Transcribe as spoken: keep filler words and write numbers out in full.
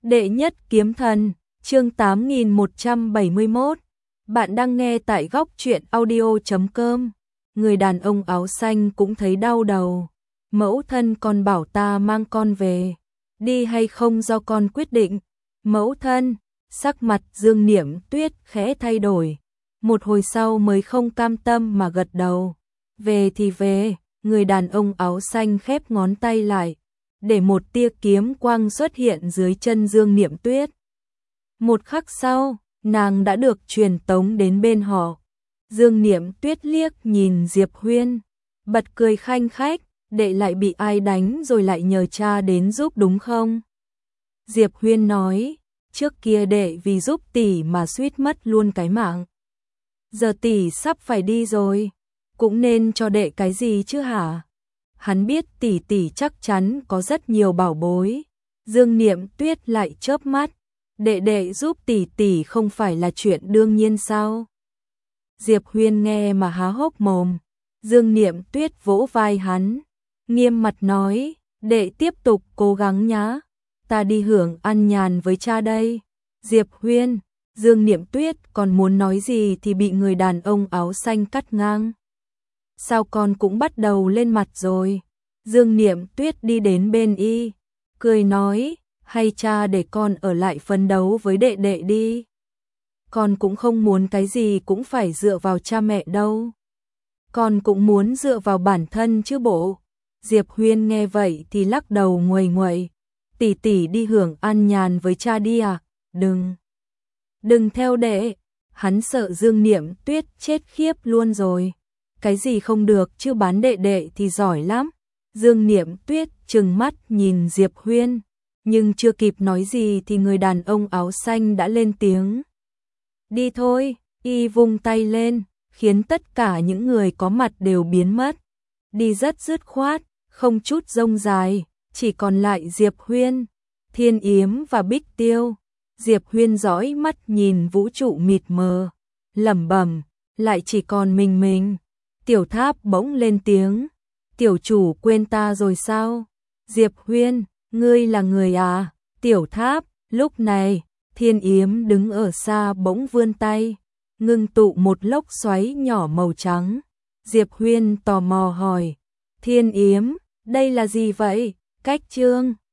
Đệ nhất kiếm thần, chương tám nghìn một trăm bảy mươi mốt. Bạn đang nghe tại góc truyện audio chấm com. Người đàn ông áo xanh cũng thấy đau đầu. Mẫu thân còn bảo ta mang con về. Đi hay không do con quyết định. Mẫu thân, sắc mặt Dương Niệm Tuyết khẽ thay đổi. Một hồi sau mới không cam tâm mà gật đầu. Về thì về, người đàn ông áo xanh khép ngón tay lại. Để một tia kiếm quang xuất hiện dưới chân Dương Niệm Tuyết. Một khắc sau, nàng đã được truyền tống đến bên họ. Dương Niệm Tuyết liếc nhìn Diệp Huyên, bật cười khanh khách, đệ lại bị ai đánh rồi lại nhờ cha đến giúp đúng không? Diệp Huyên nói, trước kia đệ vì giúp tỷ mà suýt mất luôn cái mạng. Giờ tỷ sắp phải đi rồi, cũng nên cho đệ cái gì chứ hả? Hắn biết tỷ tỷ chắc chắn có rất nhiều bảo bối. Dương Niệm Tuyết lại chớp mắt, đệ đệ giúp tỷ tỷ không phải là chuyện đương nhiên sao? Diệp Huyên nghe mà há hốc mồm. Dương Niệm Tuyết vỗ vai hắn, nghiêm mặt nói, đệ tiếp tục cố gắng nhá, ta đi hưởng ăn nhàn với cha đây. Diệp Huyên, Dương Niệm Tuyết còn muốn nói gì thì bị người đàn ông áo xanh cắt ngang. Sao con cũng bắt đầu lên mặt rồi? Dương Niệm Tuyết đi đến bên y, cười nói, hay cha để con ở lại phấn đấu với đệ đệ đi. Con cũng không muốn cái gì cũng phải dựa vào cha mẹ đâu. Con cũng muốn dựa vào bản thân chứ bộ. Diệp Huyên nghe vậy thì lắc đầu nguầy nguậy. Tỷ tỷ đi hưởng ăn nhàn với cha đi à? Đừng. Đừng theo đệ. Hắn sợ Dương Niệm Tuyết chết khiếp luôn rồi. Cái gì không được chứ bán đệ đệ thì giỏi lắm. Dương Niệm Tuyết trừng mắt nhìn Diệp Huyên, nhưng chưa kịp nói gì thì người đàn ông áo xanh đã lên tiếng. Đi thôi, y vung tay lên, khiến tất cả những người có mặt đều biến mất. Đi rất dứt khoát, không chút rông dài, chỉ còn lại Diệp Huyên, Thiên Yếm và Bích Tiêu. Diệp Huyên dõi mắt nhìn vũ trụ mịt mờ, lẩm bẩm, lại chỉ còn mình mình. Tiểu Tháp bỗng lên tiếng, tiểu chủ quên ta rồi sao? Diệp Huyên, ngươi là người à? Tiểu Tháp, lúc này, Thiên Yếm đứng ở xa bỗng vươn tay, ngưng tụ một lốc xoáy nhỏ màu trắng. Diệp Huyên tò mò hỏi, Thiên Yếm, đây là gì vậy? Cách chương